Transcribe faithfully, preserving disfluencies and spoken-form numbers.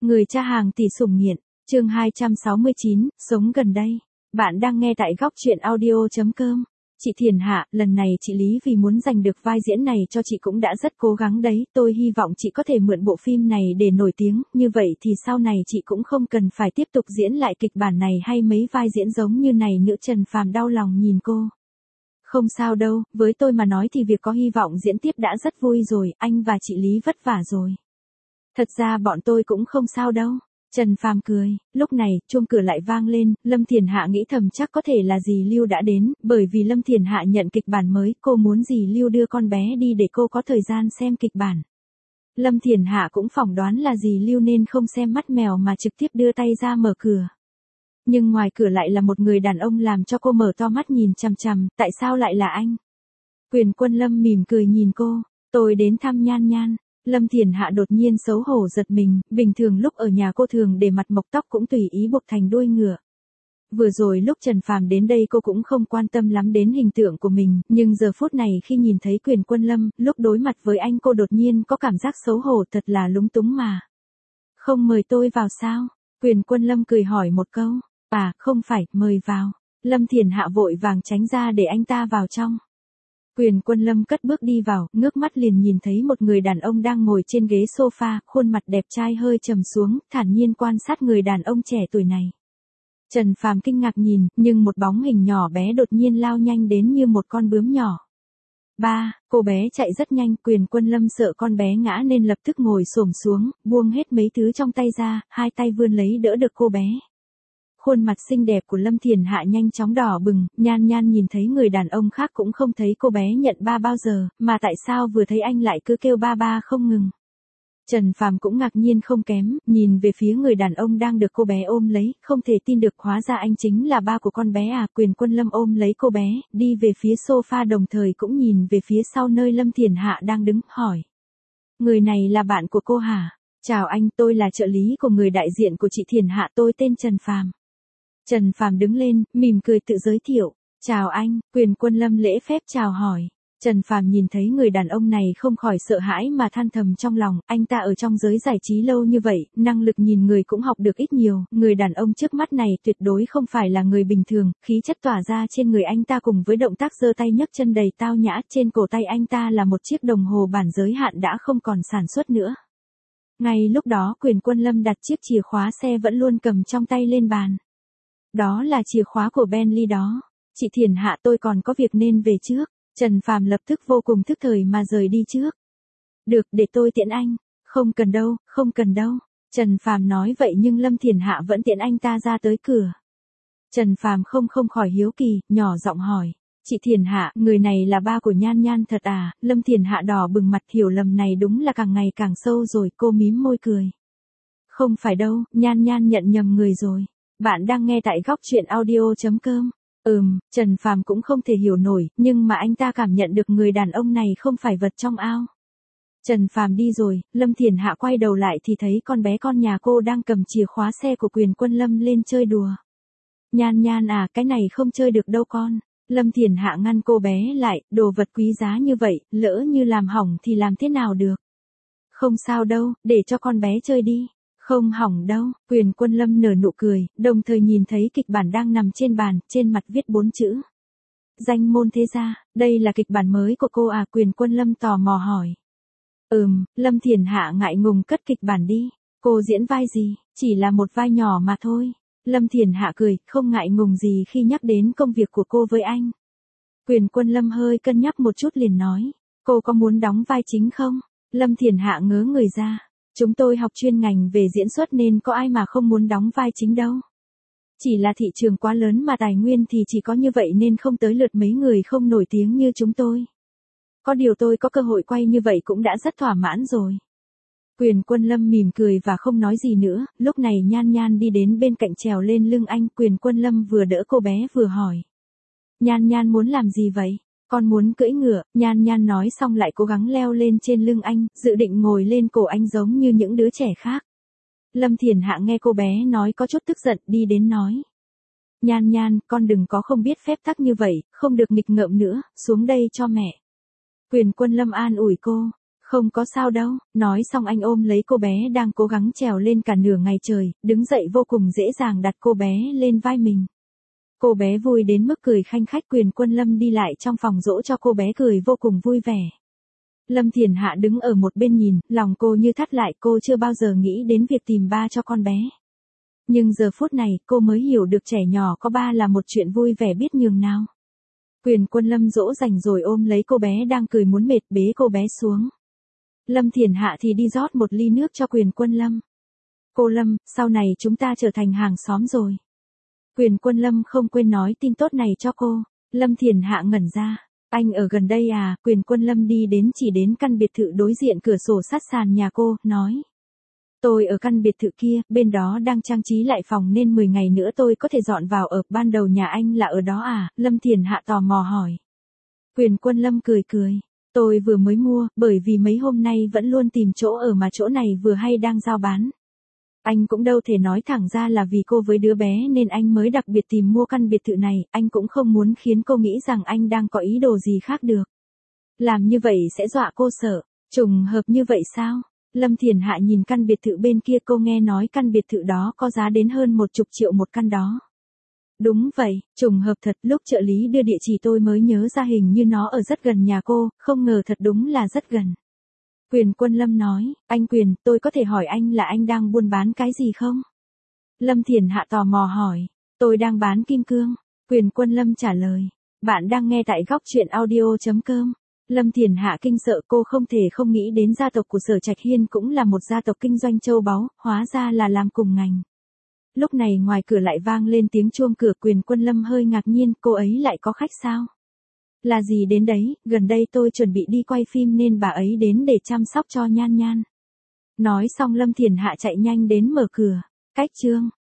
Người cha hàng tỷ sủng nghiện, chương hai trăm sáu mươi chín, sống gần đây. Bạn đang nghe tại góc truyện audio chấm com. Chị Thiền Hạ, lần này chị Lý vì muốn giành được vai diễn này cho chị cũng đã rất cố gắng đấy, tôi hy vọng chị có thể mượn bộ phim này để nổi tiếng, như vậy thì sau này chị cũng không cần phải tiếp tục diễn lại kịch bản này hay mấy vai diễn giống như này nữa. Trần Phàm đau lòng nhìn cô. Không sao đâu, với tôi mà nói thì việc có hy vọng diễn tiếp đã rất vui rồi, anh và chị Lý vất vả rồi. Thật ra bọn tôi cũng không sao đâu. Trần Phàm cười, lúc này, chuông cửa lại vang lên, Lâm Thiền Hạ nghĩ thầm chắc có thể là dì Lưu đã đến, bởi vì Lâm Thiền Hạ nhận kịch bản mới, cô muốn dì Lưu đưa con bé đi để cô có thời gian xem kịch bản. Lâm Thiền Hạ cũng phỏng đoán là dì Lưu nên không xem mắt mèo mà trực tiếp đưa tay ra mở cửa. Nhưng ngoài cửa lại là một người đàn ông làm cho cô mở to mắt nhìn chằm chằm, tại sao lại là anh? Quyền Quân Lâm mỉm cười nhìn cô, tôi đến thăm Nhan Nhan. Lâm Thiền Hạ đột nhiên xấu hổ giật mình, bình thường lúc ở nhà cô thường để mặt mộc tóc cũng tùy ý buộc thành đuôi ngựa. Vừa rồi lúc Trần Phàm đến đây cô cũng không quan tâm lắm đến hình tượng của mình, nhưng giờ phút này khi nhìn thấy Quyền Quân Lâm, lúc đối mặt với anh cô đột nhiên có cảm giác xấu hổ thật là lúng túng mà. Không mời tôi vào sao? Quyền Quân Lâm cười hỏi một câu. À, không phải, mời vào. Lâm Thiền Hạ vội vàng tránh ra để anh ta vào trong. Quyền Quân Lâm cất bước đi vào, ngước mắt liền nhìn thấy một người đàn ông đang ngồi trên ghế sofa, khuôn mặt đẹp trai hơi trầm xuống, thản nhiên quan sát người đàn ông trẻ tuổi này. Trần Phàm kinh ngạc nhìn, nhưng một bóng hình nhỏ bé đột nhiên lao nhanh đến như một con bướm nhỏ. Ba, cô bé chạy rất nhanh, Quyền Quân Lâm sợ con bé ngã nên lập tức ngồi xổm xuống, buông hết mấy thứ trong tay ra, hai tay vươn lấy đỡ được cô bé. Khuôn mặt xinh đẹp của Lâm Thiền Hạ nhanh chóng đỏ bừng, Nhan Nhan nhìn thấy người đàn ông khác cũng không thấy cô bé nhận ba bao giờ, mà tại sao vừa thấy anh lại cứ kêu ba ba không ngừng. Trần Phàm cũng ngạc nhiên không kém, nhìn về phía người đàn ông đang được cô bé ôm lấy, không thể tin được hóa ra anh chính là ba của con bé à. Quyền Quân Lâm ôm lấy cô bé, đi về phía sofa đồng thời cũng nhìn về phía sau nơi Lâm Thiền Hạ đang đứng, hỏi. Người này là bạn của cô hả? Chào anh, tôi là trợ lý của người đại diện của chị Thiền Hạ, tôi tên Trần Phàm. Trần Phàm đứng lên, mỉm cười tự giới thiệu. Chào anh, Quyền Quân Lâm lễ phép chào hỏi. Trần Phàm nhìn thấy người đàn ông này không khỏi sợ hãi mà than thầm trong lòng, anh ta ở trong giới giải trí lâu như vậy, năng lực nhìn người cũng học được ít nhiều, người đàn ông trước mắt này tuyệt đối không phải là người bình thường, khí chất tỏa ra trên người anh ta cùng với động tác giơ tay nhấc chân đầy tao nhã, trên cổ tay anh ta là một chiếc đồng hồ bản giới hạn đã không còn sản xuất nữa. Ngay lúc đó Quyền Quân Lâm đặt chiếc chìa khóa xe vẫn luôn cầm trong tay lên bàn. Đó là chìa khóa của Bentley đó. Chị Thiền Hạ, tôi còn có việc nên về trước. Trần Phàm lập tức vô cùng thức thời mà rời đi trước. Được, để tôi tiễn anh. Không cần đâu, không cần đâu. Trần Phàm nói vậy nhưng Lâm Thiền Hạ vẫn tiễn anh ta ra tới cửa. Trần Phàm không không khỏi hiếu kỳ, nhỏ giọng hỏi. Chị Thiền Hạ, người này là ba của Nhan Nhan thật à? Lâm Thiền Hạ đỏ bừng mặt, hiểu lầm này đúng là càng ngày càng sâu rồi, cô mím môi cười. Không phải đâu, Nhan Nhan nhận nhầm người rồi. Bạn đang nghe tại góc truyện audio chấm com. Ừm, Trần Phàm cũng không thể hiểu nổi, nhưng mà anh ta cảm nhận được người đàn ông này không phải vật trong ao. Trần Phàm đi rồi, Lâm Thiền Hạ quay đầu lại thì thấy con bé con nhà cô đang cầm chìa khóa xe của Quyền Quân Lâm lên chơi đùa. Nhan Nhan à, cái này không chơi được đâu con. Lâm Thiền Hạ ngăn cô bé lại, đồ vật quý giá như vậy, lỡ như làm hỏng thì làm thế nào được. Không sao đâu, để cho con bé chơi đi. Không hỏng đâu, Quyền Quân Lâm nở nụ cười, đồng thời nhìn thấy kịch bản đang nằm trên bàn, trên mặt viết bốn chữ. Danh môn thế gia, đây là kịch bản mới của cô à? Quyền Quân Lâm tò mò hỏi. Ừm, Lâm Thiền Hạ ngại ngùng cất kịch bản đi. Cô diễn vai gì? Chỉ là một vai nhỏ mà thôi. Lâm Thiền Hạ cười, không ngại ngùng gì khi nhắc đến công việc của cô với anh. Quyền Quân Lâm hơi cân nhắc một chút liền nói. Cô có muốn đóng vai chính không? Lâm Thiền Hạ ngớ người ra. Chúng tôi học chuyên ngành về diễn xuất nên có ai mà không muốn đóng vai chính đâu. Chỉ là thị trường quá lớn mà tài nguyên thì chỉ có như vậy nên không tới lượt mấy người không nổi tiếng như chúng tôi. Có điều tôi có cơ hội quay như vậy cũng đã rất thỏa mãn rồi. Quyền Quân Lâm mỉm cười và không nói gì nữa, lúc này Nhan Nhan đi đến bên cạnh trèo lên lưng anh, Quyền Quân Lâm vừa đỡ cô bé vừa hỏi. Nhan Nhan muốn làm gì vậy? Con muốn cưỡi ngựa. Nhan Nhan nói xong lại cố gắng leo lên trên lưng anh, dự định ngồi lên cổ anh giống như những đứa trẻ khác. Lâm Thiền Hạ nghe cô bé nói có chút tức giận, đi đến nói. Nhan Nhan, con đừng có không biết phép tắc như vậy, không được nghịch ngợm nữa, xuống đây cho mẹ. Quyền Quân Lâm an ủi cô. Không có sao đâu, nói xong anh ôm lấy cô bé đang cố gắng trèo lên cả nửa ngày trời, đứng dậy vô cùng dễ dàng đặt cô bé lên vai mình. Cô bé vui đến mức cười khanh khách. Quyền Quân Lâm đi lại trong phòng dỗ cho cô bé cười vô cùng vui vẻ. Lâm Thiền Hạ đứng ở một bên nhìn, lòng cô như thắt lại, cô chưa bao giờ nghĩ đến việc tìm ba cho con bé. Nhưng giờ phút này, cô mới hiểu được trẻ nhỏ có ba là một chuyện vui vẻ biết nhường nào. Quyền Quân Lâm dỗ dành rồi ôm lấy cô bé đang cười muốn mệt, bế cô bé xuống. Lâm Thiền Hạ thì đi rót một ly nước cho Quyền Quân Lâm. Cô Lâm, sau này chúng ta trở thành hàng xóm rồi. Quyền Quân Lâm không quên nói tin tốt này cho cô. Lâm Thiền Hạ ngẩn ra. Anh ở gần đây à? Quyền Quân Lâm đi đến chỉ đến căn biệt thự đối diện cửa sổ sát sàn nhà cô, nói. Tôi ở căn biệt thự kia, bên đó đang trang trí lại phòng nên mười ngày nữa tôi có thể dọn vào ở. Ban đầu nhà anh là ở đó à? Lâm Thiền Hạ tò mò hỏi. Quyền Quân Lâm cười cười. Tôi vừa mới mua, bởi vì mấy hôm nay vẫn luôn tìm chỗ ở mà chỗ này vừa hay đang giao bán. Anh cũng đâu thể nói thẳng ra là vì cô với đứa bé nên anh mới đặc biệt tìm mua căn biệt thự này, anh cũng không muốn khiến cô nghĩ rằng anh đang có ý đồ gì khác được. Làm như vậy sẽ dọa cô sợ. Trùng hợp như vậy sao? Lâm Thiền Hạ nhìn căn biệt thự bên kia, cô nghe nói căn biệt thự đó có giá đến hơn một chục triệu một căn đó. Đúng vậy, trùng hợp thật, lúc trợ lý đưa địa chỉ tôi mới nhớ ra hình như nó ở rất gần nhà cô, không ngờ thật đúng là rất gần. Quyền Quân Lâm nói, anh Quyền, tôi có thể hỏi anh là anh đang buôn bán cái gì không? Lâm Thiền Hạ tò mò hỏi, tôi đang bán kim cương. Quyền Quân Lâm trả lời, bạn đang nghe tại góc truyện audio chấm com. Lâm Thiền Hạ kinh sợ, cô không thể không nghĩ đến gia tộc của Sở Trạch Hiên cũng là một gia tộc kinh doanh châu báu, hóa ra là làm cùng ngành. Lúc này ngoài cửa lại vang lên tiếng chuông cửa. Quyền Quân Lâm hơi ngạc nhiên, cô ấy lại có khách sao? Là gì đến đấy, gần đây tôi chuẩn bị đi quay phim nên bà ấy đến để chăm sóc cho Nhan Nhan. Nói xong Lâm Thiền Hạ chạy nhanh đến mở cửa. Cách chương